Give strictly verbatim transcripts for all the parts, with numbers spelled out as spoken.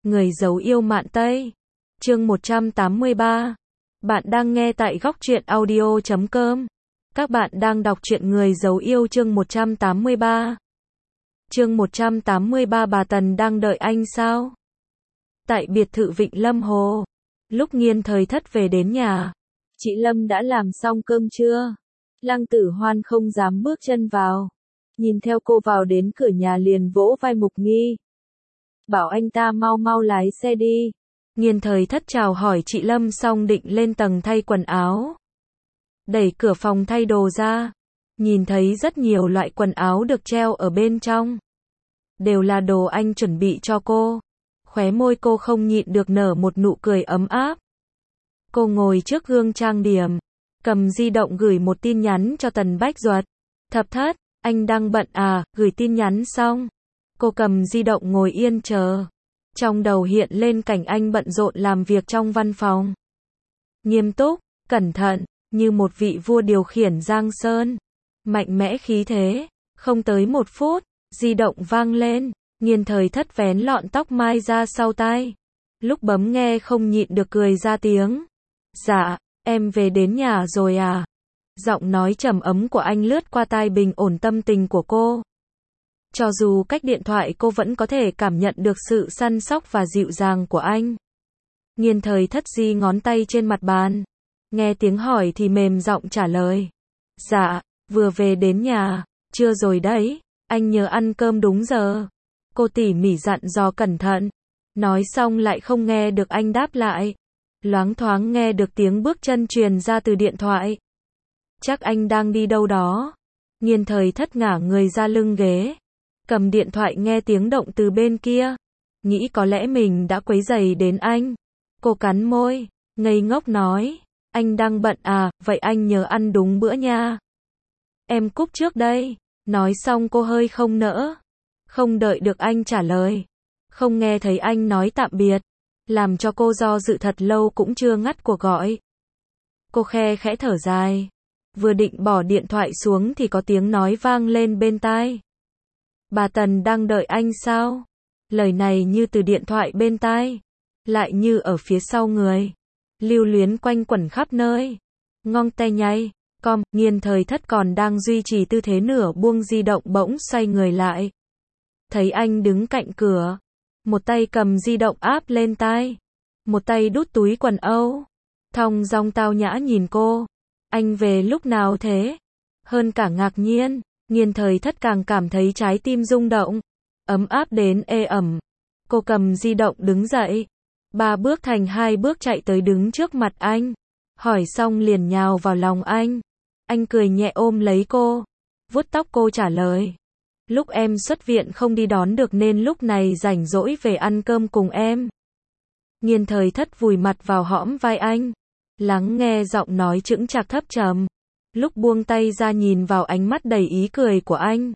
Người giấu yêu Mạn Tây. Chương một trăm tám mươi ba. Bạn đang nghe tại góc truyện audio chấm com. Các bạn đang đọc truyện Người giấu yêu chương một trăm tám mươi ba. Chương một trăm tám mươi ba bà Tần đang đợi anh sao? Tại biệt thự Vịnh Lâm Hồ. Lúc Nghiên Thời Thất về đến nhà, chị Lâm đã làm xong cơm trưa. Lăng Tử Hoan không dám bước chân vào. Nhìn theo cô vào đến cửa nhà liền vỗ vai Mục Nghi. Bảo anh ta mau mau lái xe đi. Nghiên Thời Thất chào hỏi chị Lâm xong định lên tầng thay quần áo. Đẩy cửa phòng thay đồ ra. Nhìn thấy rất nhiều loại quần áo được treo ở bên trong. Đều là đồ anh chuẩn bị cho cô. Khóe môi cô không nhịn được nở một nụ cười ấm áp. Cô ngồi trước gương trang điểm. Cầm di động gửi một tin nhắn cho Tần Bách Duật. Thập Thất, anh đang bận à, gửi tin nhắn xong. Cô cầm di động ngồi yên chờ. Trong đầu hiện lên cảnh anh bận rộn làm việc trong văn phòng. Nghiêm túc, cẩn thận, như một vị vua điều khiển giang sơn. Mạnh mẽ khí thế. Không tới một phút, di động vang lên. Nghiên Thời Thất vén lọn tóc mai ra sau tai. Lúc bấm nghe không nhịn được cười ra tiếng. Dạ, em về đến nhà rồi à? Giọng nói trầm ấm của anh lướt qua tai bình ổn tâm tình của cô. Cho dù cách điện thoại cô vẫn có thể cảm nhận được sự săn sóc và dịu dàng của anh. Nghiên Thời Thất di ngón tay trên mặt bàn. Nghe tiếng hỏi thì mềm giọng trả lời. Dạ, vừa về đến nhà, chưa rồi đấy, anh nhớ ăn cơm đúng giờ. Cô tỉ mỉ dặn dò cẩn thận. Nói xong lại không nghe được anh đáp lại. Loáng thoáng nghe được tiếng bước chân truyền ra từ điện thoại. Chắc anh đang đi đâu đó. Nghiên Thời Thất ngả người ra lưng ghế. Cầm điện thoại nghe tiếng động từ bên kia. Nghĩ có lẽ mình đã quấy rầy đến anh. Cô cắn môi, ngây ngốc nói. Anh đang bận à, vậy anh nhớ ăn đúng bữa nha. Em cúp trước đây. Nói xong cô hơi không nỡ. Không đợi được anh trả lời. Không nghe thấy anh nói tạm biệt. Làm cho cô do dự thật lâu cũng chưa ngắt cuộc gọi. Cô khe khẽ thở dài. Vừa định bỏ điện thoại xuống thì có tiếng nói vang lên bên tai. Bà Tần đang đợi anh sao? Lời này như từ điện thoại bên tai. Lại như ở phía sau người. Lưu luyến quanh quẩn khắp nơi. Ngong tay nháy. Com, Nghiên Thời Thất còn đang duy trì tư thế nửa buông di động bỗng xoay người lại. Thấy anh đứng cạnh cửa. Một tay cầm di động áp lên tai. Một tay đút túi quần âu. Thong dong tao nhã nhìn cô. Anh về lúc nào thế? Hơn cả ngạc nhiên, Nghiên Thời Thất càng cảm thấy trái tim rung động. Ấm áp đến ê ẩm. Cô cầm di động đứng dậy. Ba bước thành hai bước chạy tới đứng trước mặt anh. Hỏi xong liền nhào vào lòng anh. Anh cười nhẹ ôm lấy cô. Vuốt tóc cô trả lời. Lúc em xuất viện không đi đón được nên lúc này rảnh rỗi về ăn cơm cùng em. Nghiên Thời Thất vùi mặt vào hõm vai anh. Lắng nghe giọng nói chững chạc thấp trầm. Lúc buông tay ra nhìn vào ánh mắt đầy ý cười của anh.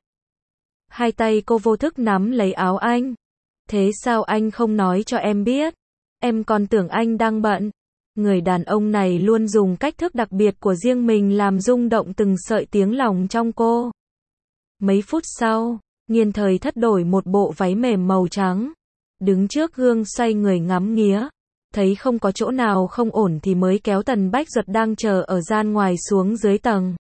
Hai tay cô vô thức nắm lấy áo anh. Thế sao anh không nói cho em biết? Em còn tưởng anh đang bận. Người đàn ông này luôn dùng cách thức đặc biệt của riêng mình làm rung động từng sợi tiếng lòng trong cô. Mấy phút sau, Nghiên Thời Thất đổi một bộ váy mềm màu trắng. Đứng trước gương xoay người ngắm nghía. Thấy không có chỗ nào không ổn thì mới kéo Tần Bách Duật đang chờ ở gian ngoài xuống dưới tầng.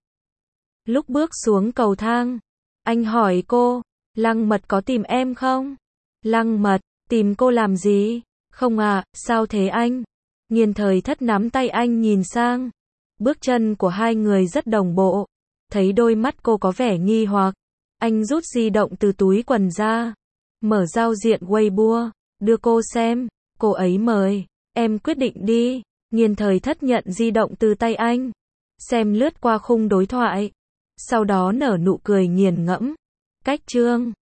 Lúc bước xuống cầu thang, anh hỏi cô, Lăng Mật có tìm em không? Lăng Mật, tìm cô làm gì? Không à, sao thế anh? Nghiên Thời Thất nắm tay anh nhìn sang. Bước chân của hai người rất đồng bộ. Thấy đôi mắt cô có vẻ nghi hoặc. Anh rút di động từ túi quần ra. Mở giao diện Weibo, đưa cô xem. Cô ấy mời. Em quyết định đi. Nghiên Thời Thất nhận di động từ tay anh. Xem lướt qua khung đối thoại. Sau đó nở nụ cười nghiền ngẫm. Cách chương.